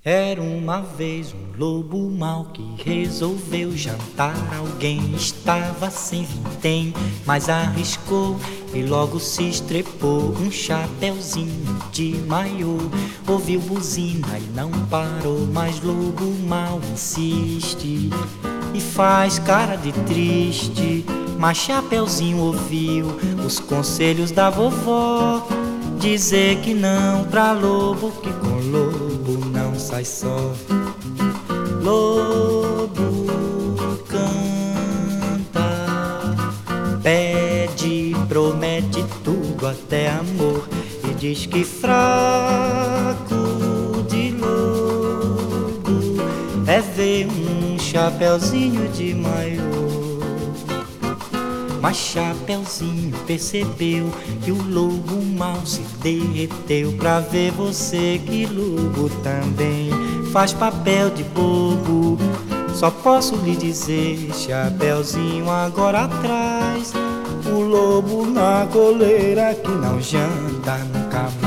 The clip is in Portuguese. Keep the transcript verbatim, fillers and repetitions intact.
Era uma vez um lobo mau que resolveu jantar alguém. Estava sem vintém, mas arriscou e logo se estrepou. Um chapeuzinho de maiô, ouviu buzina e não parou. Mas lobo mau insiste e faz cara de triste. Mas Chapeuzinho ouviu os conselhos da vovó, dizer que não pra lobo, que com lobo não sai só. Lobo canta, pede, promete tudo até amor, e diz que fraco de lobo é ver um chapeuzinho de maiô. Mas Chapeuzinho percebeu que o lobo mau se derreteu. Pra ver você que lobo também faz papel de bobo. Só posso lhe dizer, Chapeuzinho, agora atrás o lobo na coleira que não janta nunca mais.